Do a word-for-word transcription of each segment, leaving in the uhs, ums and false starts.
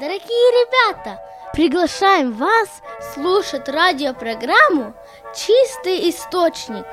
Дорогие ребята, приглашаем вас слушать радиопрограмму «Чистый источник».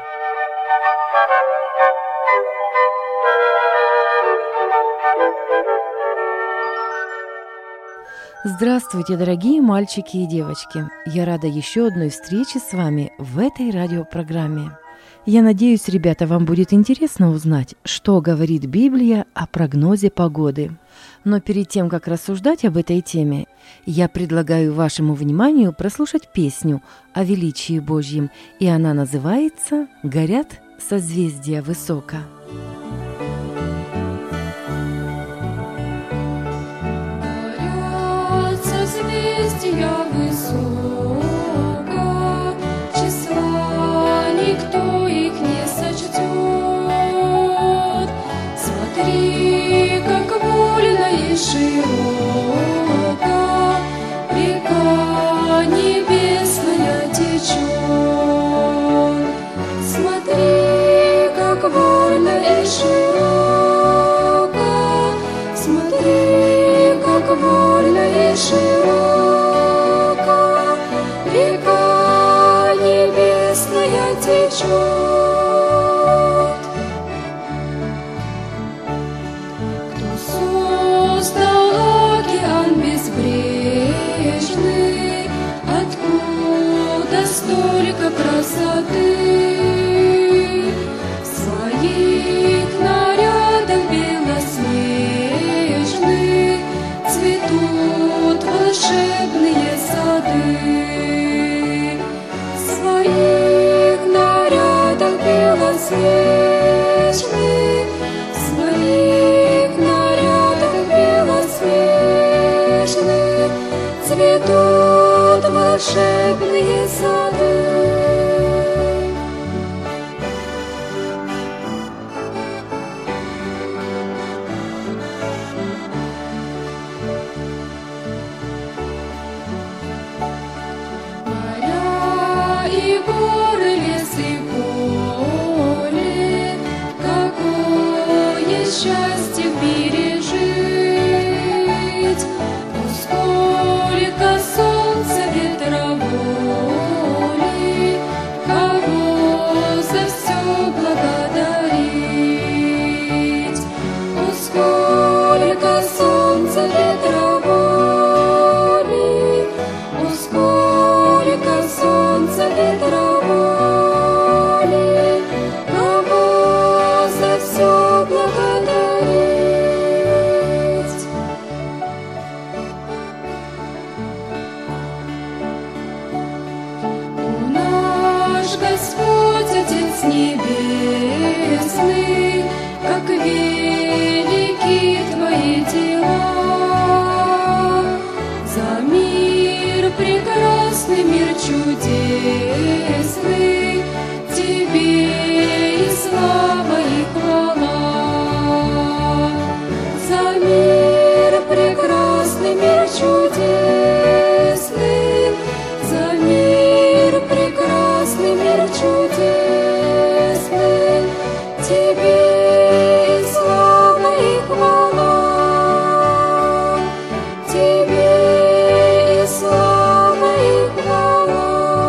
Здравствуйте, дорогие мальчики и девочки! Я рада еще одной встрече с вами в этой радиопрограмме. Я надеюсь, ребята, вам будет интересно узнать, что говорит Библия о прогнозе погоды. Но перед тем, как рассуждать об этой теме, я предлагаю вашему вниманию прослушать песню о величии Божьем, и она называется «Горят созвездия высоко». Созвездия высоко, числа никто их не сочтет. Смотри, как вольно и широко река небесная течет. Смотри, как вольно и широко, смотри, как вольно и широко река небесная течет. Кто создал океан безбрежный, откуда столько красоты? В своих нарядах белоснежных цветут волшебные сады. В своих нарядах белоснежных, в своих нарядах белоснежных цветут волшебные сады. Счастье пережить, ну сколько солнца, ветра, воли, кого за все благодарить. Ну сколько солнца, ветра, воли, ну сколько солнца, ветра, воли, кого за все благодарить. Господь, Отец Небесный, как велики Твои дела. За мир прекрасный, мир чудесный, Тебе и слава, и хвала. За мир прекрасный, мир чудесный, за мир прекрасный, мир чудесный, Тебе и слава, и хвала, Тебе и слава, и хвала.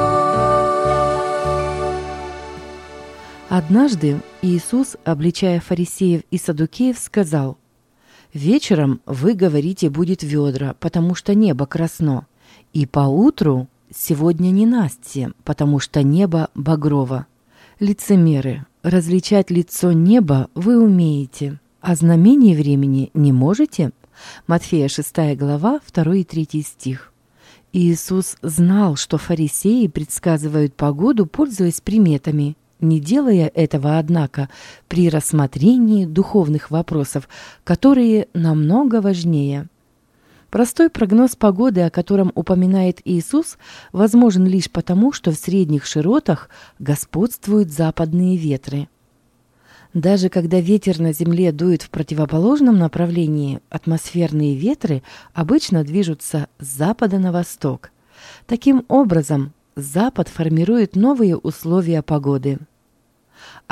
Однажды Иисус, обличая фарисеев и саддукеев, сказал: «Вечером вы говорите, будет ведра, потому что небо красно, и поутру сегодня ненастье, потому что небо багрово. Лицемеры, различать лицо неба вы умеете, а знамений времени не можете?» Матфея шестая глава, второй и третий стих. Иисус знал, что фарисеи предсказывают погоду, пользуясь приметами, не делая этого, однако, при рассмотрении духовных вопросов, которые намного важнее. Простой прогноз погоды, о котором упоминает Иисус, возможен лишь потому, что в средних широтах господствуют западные ветры. Даже когда ветер на Земле дует в противоположном направлении, атмосферные ветры обычно движутся с запада на восток. Таким образом, Запад формирует новые условия погоды.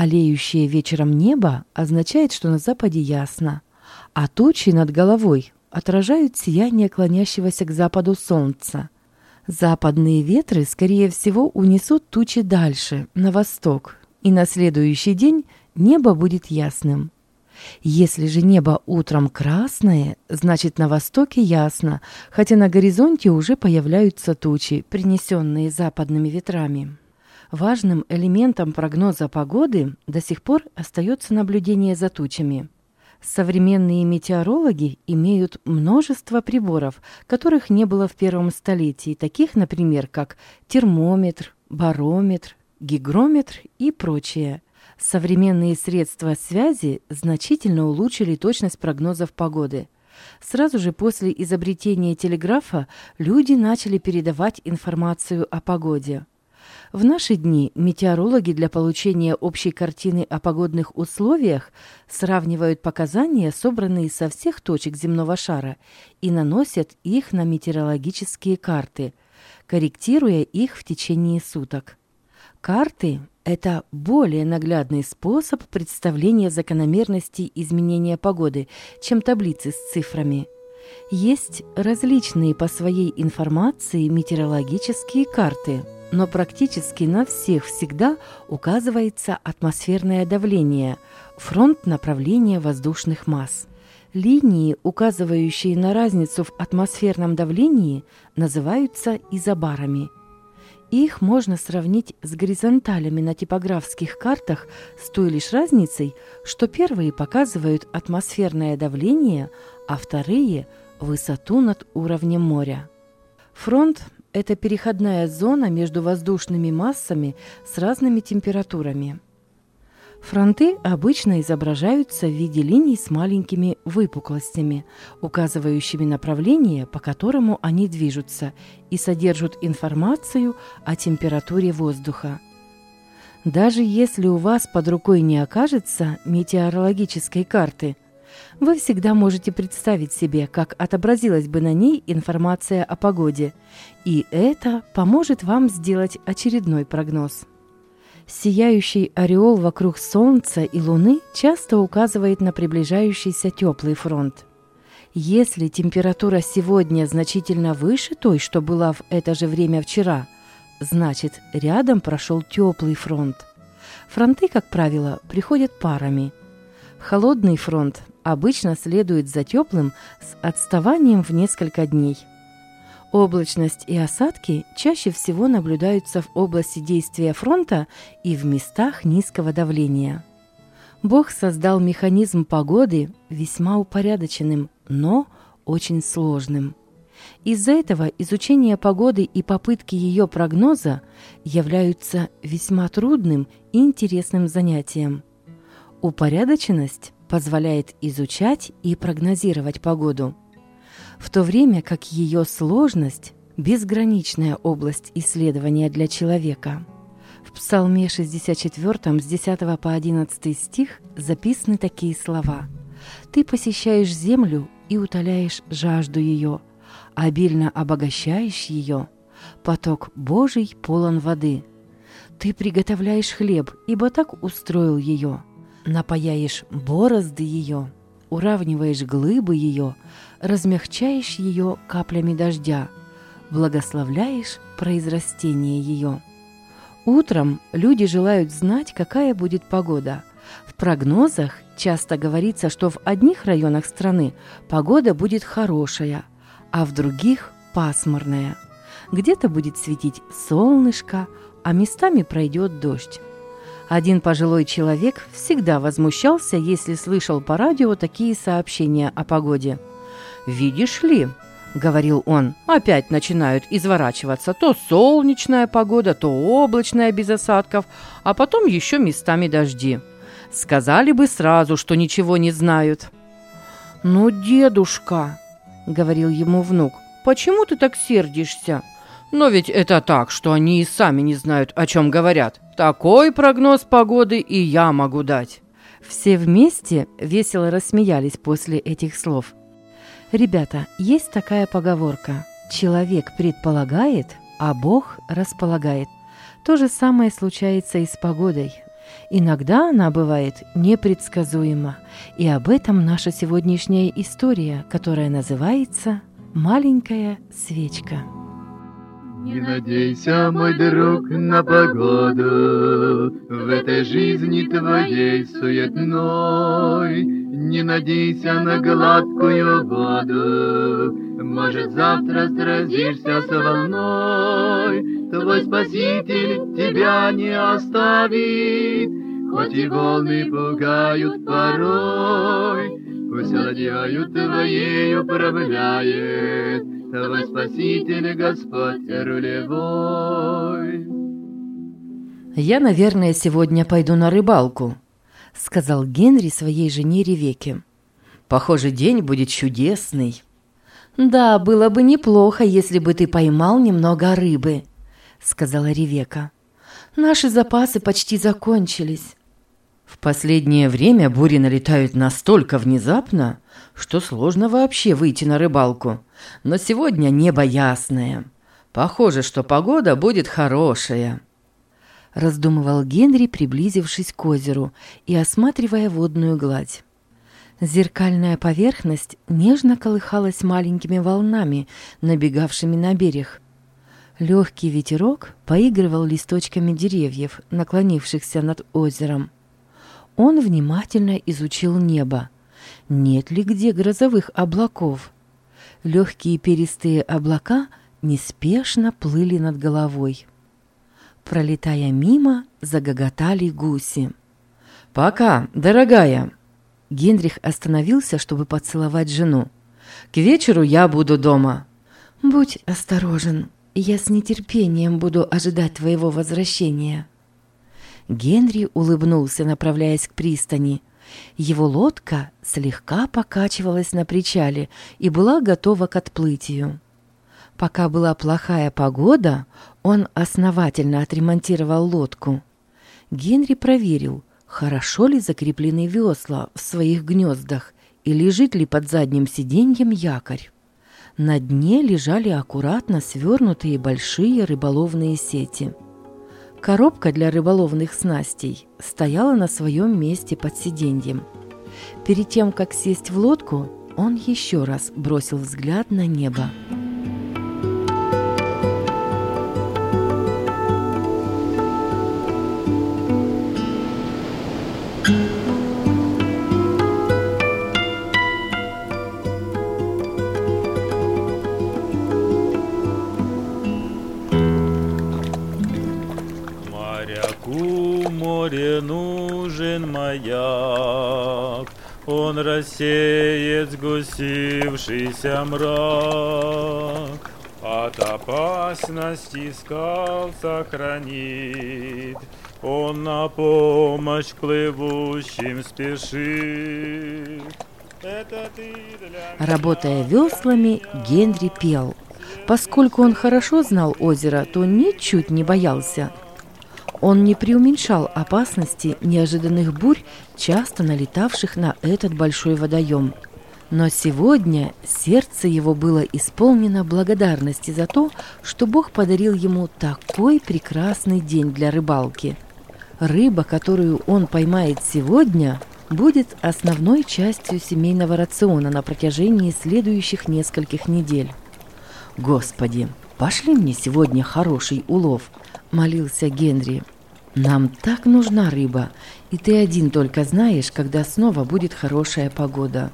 Алеющее вечером небо означает, что на западе ясно, а тучи над головой отражают сияние клонящегося к западу солнца. Западные ветры, скорее всего, унесут тучи дальше, на восток, и на следующий день небо будет ясным. Если же небо утром красное, значит на востоке ясно, хотя на горизонте уже появляются тучи, принесенные западными ветрами. Важным элементом прогноза погоды до сих пор остается наблюдение за тучами. Современные метеорологи имеют множество приборов, которых не было в первом столетии, таких, например, как термометр, барометр, гигрометр и прочее. Современные средства связи значительно улучшили точность прогнозов погоды. Сразу же после изобретения телеграфа люди начали передавать информацию о погоде. В наши дни метеорологи для получения общей картины о погодных условиях сравнивают показания, собранные со всех точек земного шара, и наносят их на метеорологические карты, корректируя их в течение суток. Карты – это более наглядный способ представления закономерностей изменения погоды, чем таблицы с цифрами. Есть различные по своей информации метеорологические карты, но практически на всех всегда указывается атмосферное давление, фронт направления воздушных масс. Линии, указывающие на разницу в атмосферном давлении, называются изобарами. Их можно сравнить с горизонталями на типографских картах с той лишь разницей, что первые показывают атмосферное давление, а вторые – высоту над уровнем моря. Фронт – это переходная зона между воздушными массами с разными температурами. Фронты обычно изображаются в виде линий с маленькими выпуклостями, указывающими направление, по которому они движутся, и содержат информацию о температуре воздуха. Даже если у вас под рукой не окажется метеорологической карты, вы всегда можете представить себе, как отобразилась бы на ней информация о погоде, и это поможет вам сделать очередной прогноз. Сияющий ореол вокруг Солнца и Луны часто указывает на приближающийся теплый фронт. Если температура сегодня значительно выше той, что была в это же время вчера, значит, рядом прошел теплый фронт. Фронты, как правило, приходят парами. Холодный фронт обычно следует за теплым с отставанием в несколько дней. Облачность и осадки чаще всего наблюдаются в области действия фронта и в местах низкого давления. Бог создал механизм погоды весьма упорядоченным, но очень сложным. Из-за этого изучение погоды и попытки ее прогноза являются весьма трудным и интересным занятием. Упорядоченность позволяет изучать и прогнозировать погоду, в то время как ее сложность – безграничная область исследования для человека. В Псалме шестьдесят четвёртом с десятого по одиннадцатый стих записаны такие слова: «Ты посещаешь землю и утоляешь жажду ее, обильно обогащаешь ее, поток Божий полон воды. Ты приготовляешь хлеб, ибо так устроил ее, напаяешь борозды ее, уравниваешь глыбы ее, размягчаешь ее каплями дождя, благословляешь произрастение ее». Утром люди желают знать, какая будет погода. В прогнозах часто говорится, что в одних районах страны погода будет хорошая, а в других – пасмурная. Где-то будет светить солнышко, а местами пройдет дождь. Один пожилой человек всегда возмущался, если слышал по радио такие сообщения о погоде. «Видишь ли, — говорил он, — опять начинают изворачиваться то солнечная погода, то облачная без осадков, а потом еще местами дожди. Сказали бы сразу, что ничего не знают». «Ну, дедушка, — говорил ему внук, — почему ты так сердишься? Но ведь это так, что они и сами не знают, о чем говорят. Такой прогноз погоды и я могу дать». Все вместе весело рассмеялись после этих слов. Ребята, есть такая поговорка: человек предполагает, а Бог располагает. То же самое случается и с погодой. Иногда она бывает непредсказуема, и об этом наша сегодняшняя история, которая называется «Маленькая свечка». Не надейся, мой друг, на погоду в этой жизни твоей суетной. Не надейся на гладкую воду, может, завтра сразишься с волной. Твой Спаситель тебя не оставит, хоть и волны пугают порой. Пусть ладьёю твоей управляет Твой Спаситель, Господь рулевой. «Я, наверное, сегодня пойду на рыбалку», — сказал Генри своей жене Ревекке. «Похоже, день будет чудесный». «Да, было бы неплохо, если бы ты поймал немного рыбы», — сказала Ревекка. «Наши запасы почти закончились». «В последнее время бури налетают настолько внезапно, что сложно вообще выйти на рыбалку. Но сегодня небо ясное. Похоже, что погода будет хорошая», — раздумывал Генри, приблизившись к озеру и осматривая водную гладь. Зеркальная поверхность нежно колыхалась маленькими волнами, набегавшими на берег. Легкий ветерок поигрывал листочками деревьев, наклонившихся над озером. Он внимательно изучил небо. Нет ли где грозовых облаков? Легкие перистые облака неспешно плыли над головой. Пролетая мимо, загоготали гуси. «Пока, дорогая!» Генрих остановился, чтобы поцеловать жену. «К вечеру я буду дома». «Будь осторожен, я с нетерпением буду ожидать твоего возвращения». Генри улыбнулся, направляясь к пристани. Его лодка слегка покачивалась на причале и была готова к отплытию. Пока была плохая погода, он основательно отремонтировал лодку. Генри проверил, хорошо ли закреплены весла в своих гнездах и лежит ли под задним сиденьем якорь. На дне лежали аккуратно свернутые большие рыболовные сети. Коробка для рыболовных снастей стояла на своем месте под сиденьем. Перед тем, как сесть в лодку, он еще раз бросил взгляд на небо. Море нужен маяк, он рассеет сгустившийся мрак, от опасности скал сохранит, он на помощь плывущим спешит. Это ты для меня... Работая веслами, Генри пел. Поскольку он хорошо знал озеро, то ничуть не боялся. Он не преуменьшал опасности неожиданных бурь, часто налетавших на этот большой водоем. Но сегодня сердце его было исполнено благодарности за то, что Бог подарил ему такой прекрасный день для рыбалки. Рыба, которую он поймает сегодня, будет основной частью семейного рациона на протяжении следующих нескольких недель. «Господи, пошли мне сегодня хороший улов», — молился Генри. «Нам так нужна рыба, и ты один только знаешь, когда снова будет хорошая погода».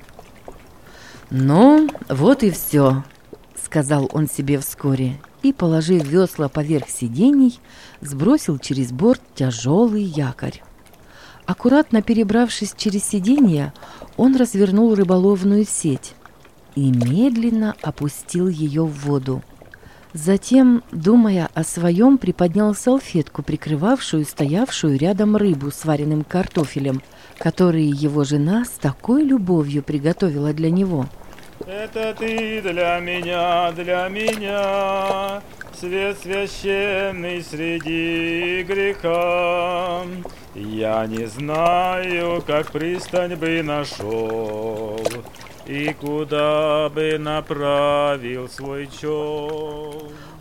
«Ну, вот и все», — сказал он себе вскоре, и, положив весла поверх сидений, сбросил через борт тяжелый якорь. Аккуратно перебравшись через сиденья, он развернул рыболовную сеть и медленно опустил ее в воду. Затем, думая о своем, приподнял салфетку, прикрывавшую стоявшую рядом рыбу с вареным картофелем, который его жена с такой любовью приготовила для него. Это ты для меня, для меня, свет священный среди греха. Я не знаю, как пристань бы нашел и куда бы направил свой чел.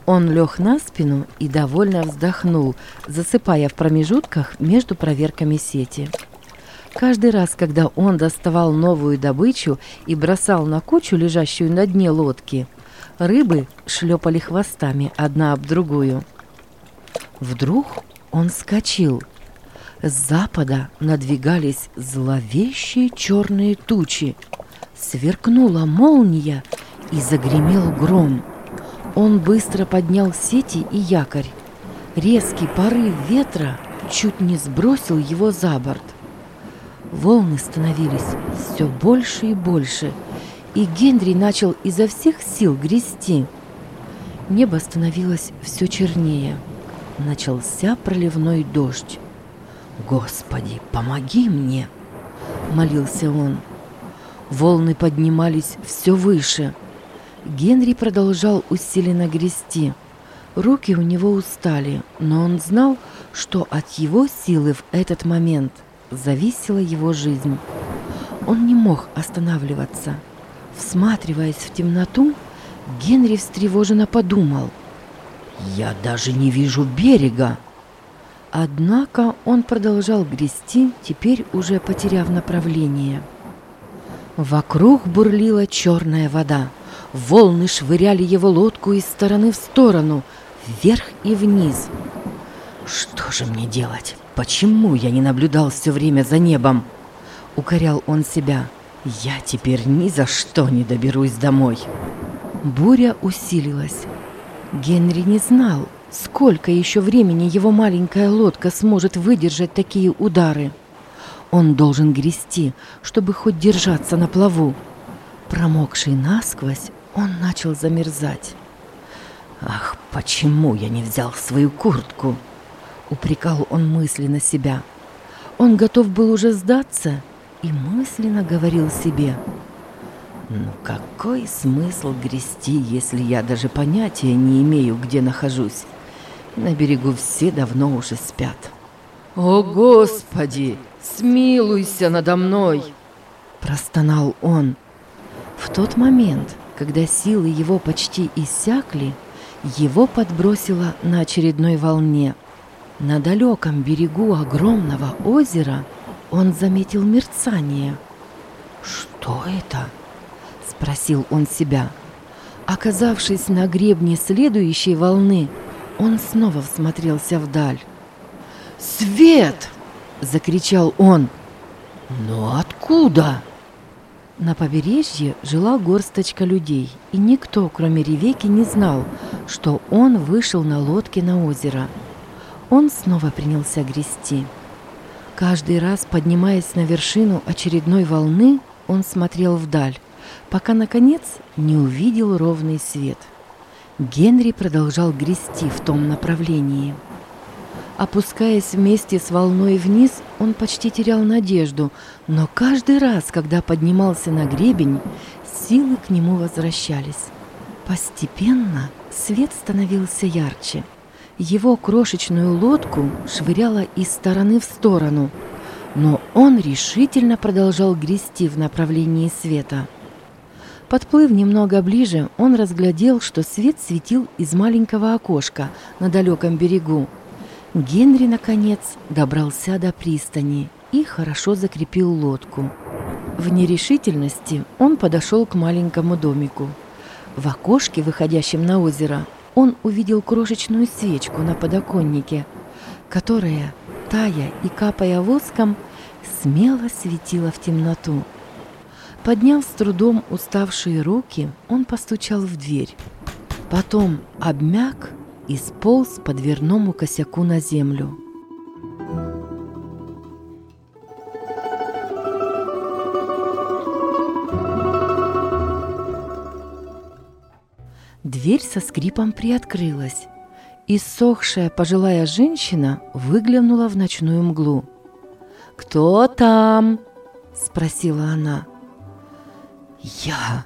Он лег на спину и довольно вздохнул, засыпая в промежутках между проверками сети. Каждый раз, когда он доставал новую добычу и бросал на кучу, лежащую на дне лодки, рыбы шлепали хвостами одна об другую. Вдруг он вскочил. С запада надвигались зловещие черные тучи. Сверкнула молния и загремел гром. Он быстро поднял сети и якорь. Резкий порыв ветра чуть не сбросил его за борт. Волны становились все больше и больше, и Генри начал изо всех сил грести. Небо становилось все чернее. Начался проливной дождь. «Господи, помоги мне!» — молился он. Волны поднимались все выше. Генри продолжал усиленно грести. Руки у него устали, но он знал, что от его силы в этот момент зависела его жизнь. Он не мог останавливаться. Всматриваясь в темноту, Генри встревоженно подумал: «Я даже не вижу берега!» Однако он продолжал грести, теперь уже потеряв направление. Вокруг бурлила черная вода. Волны швыряли его лодку из стороны в сторону, вверх и вниз. «Что же мне делать? Почему я не наблюдал все время за небом?» — укорял он себя. «Я теперь ни за что не доберусь домой». Буря усилилась. Генри не знал, сколько еще времени его маленькая лодка сможет выдержать такие удары. Он должен грести, чтобы хоть держаться на плаву. Промокший насквозь, он начал замерзать. «Ах, почему я не взял свою куртку?» — упрекал он мысленно себя. Он готов был уже сдаться и мысленно говорил себе: «Ну какой смысл грести, если я даже понятия не имею, где нахожусь? На берегу все давно уже спят». «О, Господи, смилуйся надо мной!» – простонал он. В тот момент, когда силы его почти иссякли, его подбросило на очередной волне. На далеком берегу огромного озера он заметил мерцание. «Что это?» – спросил он себя. Оказавшись на гребне следующей волны, он снова всмотрелся вдаль. «Свет!» – закричал он. «Но откуда?» На побережье жила горсточка людей, и никто, кроме Ревекки, не знал, что он вышел на лодке на озеро. Он снова принялся грести. Каждый раз, поднимаясь на вершину очередной волны, он смотрел вдаль, пока, наконец, не увидел ровный свет. Генри продолжал грести в том направлении. Опускаясь вместе с волной вниз, он почти терял надежду, но каждый раз, когда поднимался на гребень, силы к нему возвращались. Постепенно свет становился ярче. Его крошечную лодку швыряло из стороны в сторону, но он решительно продолжал грести в направлении света. Подплыв немного ближе, он разглядел, что свет светил из маленького окошка на далеком берегу. Генри, наконец, добрался до пристани и хорошо закрепил лодку. В нерешительности он подошел к маленькому домику. В окошке, выходящем на озеро, он увидел крошечную свечку на подоконнике, которая, тая и капая воском, смело светила в темноту. Подняв с трудом уставшие руки, он постучал в дверь. Потом обмяк и сполз по дверному косяку на землю. Дверь со скрипом приоткрылась. Иссохшая пожилая женщина выглянула в ночную мглу. «Кто там?» – спросила она. «Я...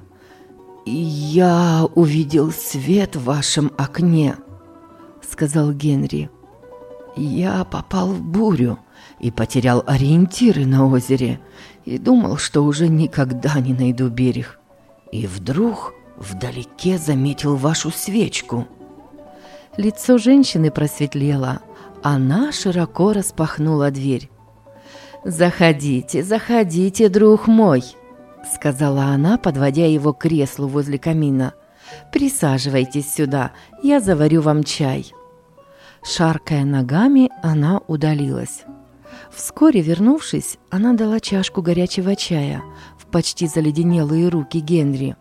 я увидел свет в вашем окне», – сказал Генри. «Я попал в бурю и потерял ориентиры на озере и думал, что уже никогда не найду берег. И вдруг вдалеке заметил вашу свечку». Лицо женщины просветлело. Она широко распахнула дверь. «Заходите, заходите, друг мой», — сказала она, подводя его к креслу возле камина. «Присаживайтесь сюда, я заварю вам чай». Шаркая ногами, она удалилась. Вскоре, вернувшись, она дала чашку горячего чая в почти заледенелые руки Генри.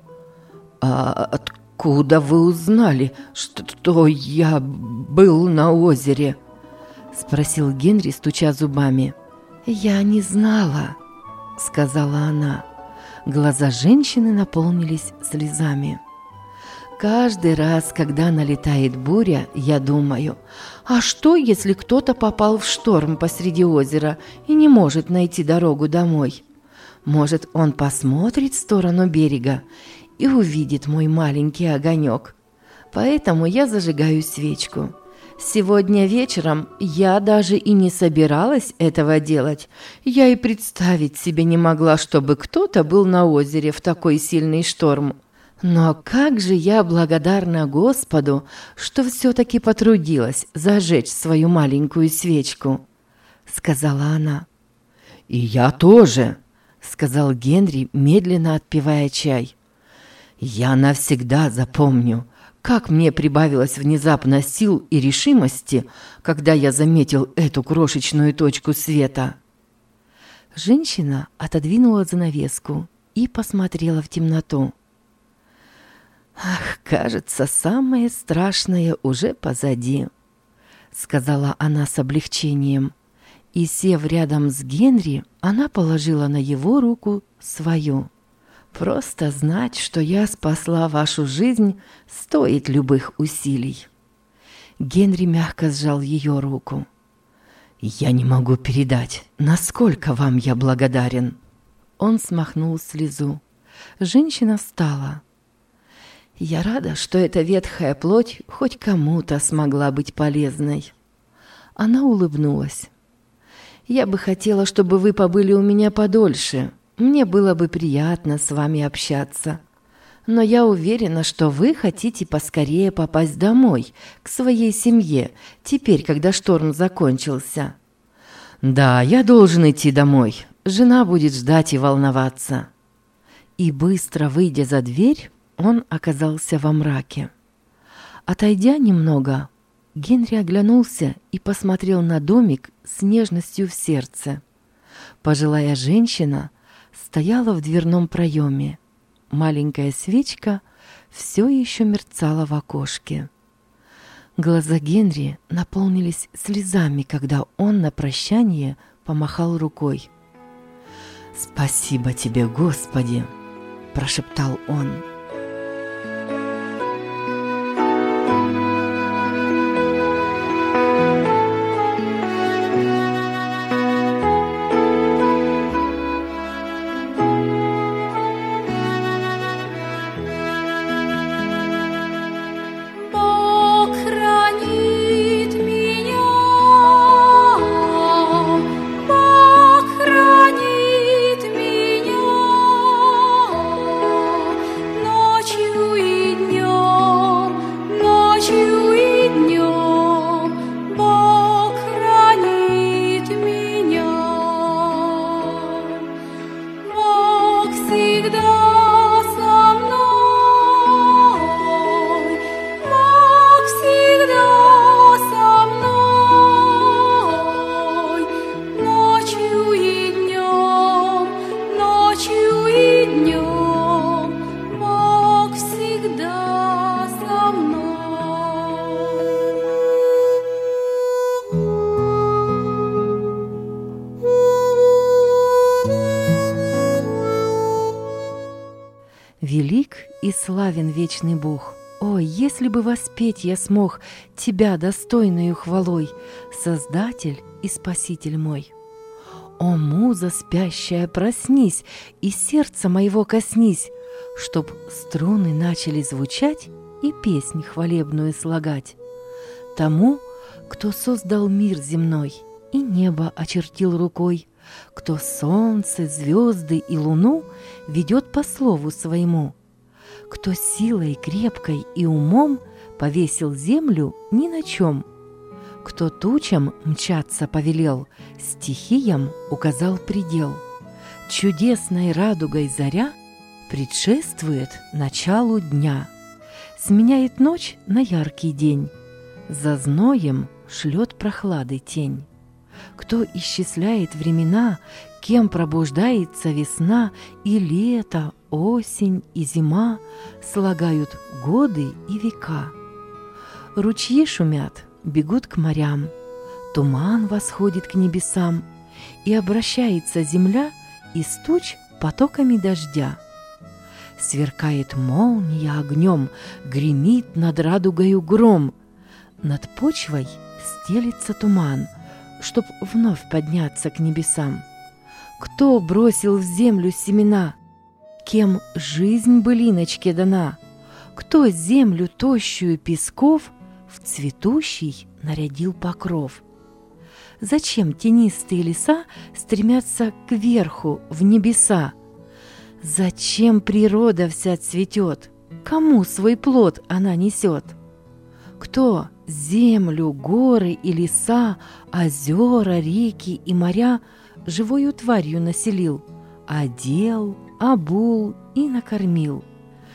«А откуда вы узнали, что я был на озере?» — спросил Генри, стуча зубами. «Я не знала», — сказала она. Глаза женщины наполнились слезами. «Каждый раз, когда налетает буря, я думаю, а что, если кто-то попал в шторм посреди озера и не может найти дорогу домой? Может, он посмотрит в сторону берега и увидит мой маленький огонек. Поэтому я зажигаю свечку. Сегодня вечером я даже и не собиралась этого делать. Я и представить себе не могла, чтобы кто-то был на озере в такой сильный шторм. Но как же я благодарна Господу, что все-таки потрудилась зажечь свою маленькую свечку», — сказала она. «И я тоже», — сказал Генри, медленно отпивая чай. «Я навсегда запомню, как мне прибавилось внезапно сил и решимости, когда я заметил эту крошечную точку света». Женщина отодвинула занавеску и посмотрела в темноту. «Ах, кажется, самое страшное уже позади», — сказала она с облегчением. И, сев рядом с Генри, она положила на его руку свою. «Просто знать, что я спасла вашу жизнь, стоит любых усилий». Генри мягко сжал ее руку. «Я не могу передать, насколько вам я благодарен». Он смахнул слезу. Женщина встала. «Я рада, что эта ветхая плоть хоть кому-то смогла быть полезной». Она улыбнулась. «Я бы хотела, чтобы вы побыли у меня подольше. Мне было бы приятно с вами общаться. Но я уверена, что вы хотите поскорее попасть домой, к своей семье, теперь, когда шторм закончился». «Да, я должен идти домой. Жена будет ждать и волноваться». И быстро выйдя за дверь, он оказался во мраке. Отойдя немного, Генри оглянулся и посмотрел на домик с нежностью в сердце. Пожилая женщина стояла в дверном проеме. Маленькая свечка все еще мерцала в окошке. Глаза Генри наполнились слезами, когда он на прощание помахал рукой. «Спасибо тебе, Господи!» – прошептал он. Велик и славен вечный Бог. О, если бы воспеть я смог Тебя достойною хвалой, Создатель и Спаситель мой. О, муза спящая, проснись и сердца моего коснись, чтоб струны начали звучать и песнь хвалебную слагать. Тому, кто создал мир земной и небо очертил рукой, кто солнце, звезды и луну ведет по слову своему, кто силой крепкой и умом повесил землю ни на чем. Кто тучам мчаться повелел, стихиям указал предел. Чудесной радугой заря предшествует началу дня, сменяет ночь на яркий день, за зноем шлет прохлады тень. Кто исчисляет времена, кем пробуждается весна, и лето, осень и зима слагают годы и века. Ручьи шумят, бегут к морям, туман восходит к небесам, и обращается земля из туч потоками дождя. Сверкает молния огнем, гремит над радугою гром, над почвой стелится туман, чтоб вновь подняться к небесам. Кто бросил в землю семена? Кем жизнь былиночке дана? Кто землю тощую песков в цветущий нарядил покров? Зачем тенистые леса стремятся кверху, в небеса? Зачем природа вся цветет? Кому свой плод она несет? Кто землю, горы и леса, озера, реки и моря живою тварью населил, одел, обул и накормил?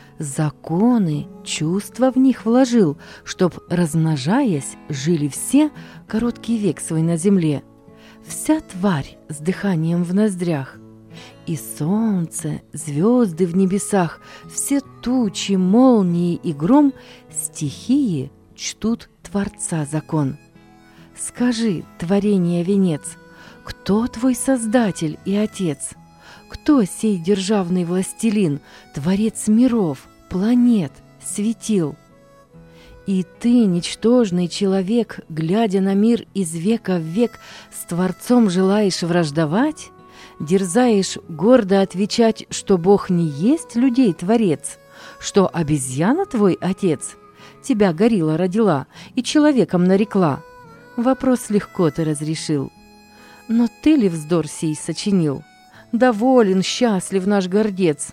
Законы, чувства в них вложил, чтоб, размножаясь, жили все короткий век свой на земле. Вся тварь с дыханием в ноздрях. И солнце, звезды в небесах, все тучи, молнии и гром, стихии чтут Творца закон. Скажи, творение венец, кто твой Создатель и Отец? Кто сей державный властелин, Творец миров, планет, светил? И ты, ничтожный человек, глядя на мир из века в век, с Творцом желаешь враждовать? Дерзаешь гордо отвечать, что Бог не есть людей Творец, что обезьяна твой Отец? Тебя горилла родила и человеком нарекла. Вопрос легко ты разрешил. Но ты ли вздор сей сочинил? Доволен, счастлив наш гордец.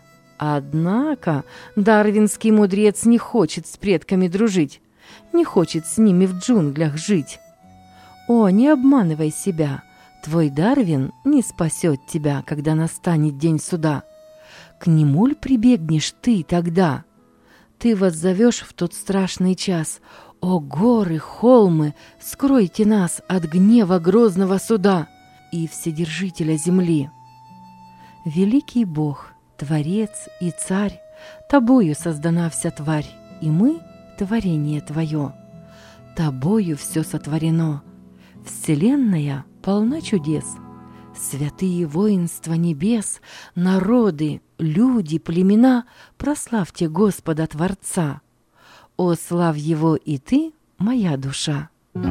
Однако дарвинский мудрец не хочет с предками дружить, не хочет с ними в джунглях жить. О, не обманывай себя, твой Дарвин не спасет тебя, когда настанет день суда. К нему ль прибегнешь ты тогда? Ты воззовешь в тот страшный час: «О, горы, холмы, скройте нас от гнева грозного суда и Вседержителя земли». Великий Бог, Творец и Царь, Тобою создана вся тварь, и мы — творение Твое. Тобою все сотворено. Вселенная полна чудес. Святые воинства небес, народы, люди, племена, прославьте Господа Творца. О, славь Его и ты, моя душа!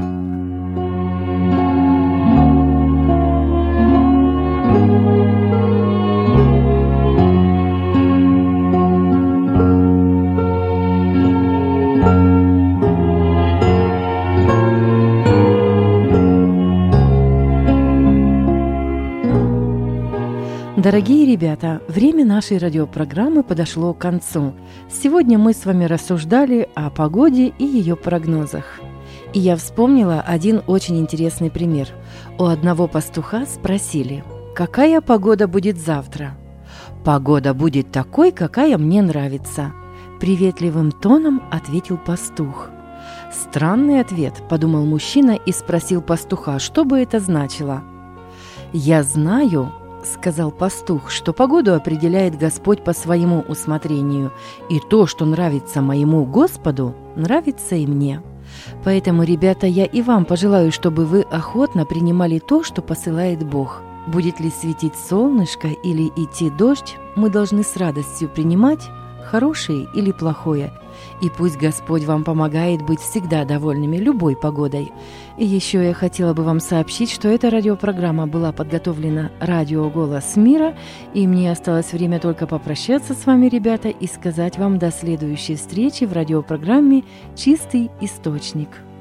Дорогие ребята, время нашей радиопрограммы подошло к концу. Сегодня мы с вами рассуждали о погоде и ее прогнозах. И я вспомнила один очень интересный пример. У одного пастуха спросили: «Какая погода будет завтра?» «Погода будет такой, какая мне нравится», – приветливым тоном ответил пастух. «Странный ответ», – подумал мужчина и спросил пастуха, что бы это значило. «Я знаю», – сказал пастух, — «что погоду определяет Господь по своему усмотрению, и то, что нравится моему Господу, нравится и мне. Поэтому, ребята, я и вам пожелаю, чтобы вы охотно принимали то, что посылает Бог. Будет ли светить солнышко или идти дождь, мы должны с радостью принимать хорошее или плохое. И пусть Господь вам помогает быть всегда довольными любой погодой». И еще я хотела бы вам сообщить, что эта радиопрограмма была подготовлена радио «Голос мира», и мне осталось время только попрощаться с вами, ребята, и сказать вам до следующей встречи в радиопрограмме «Чистый источник».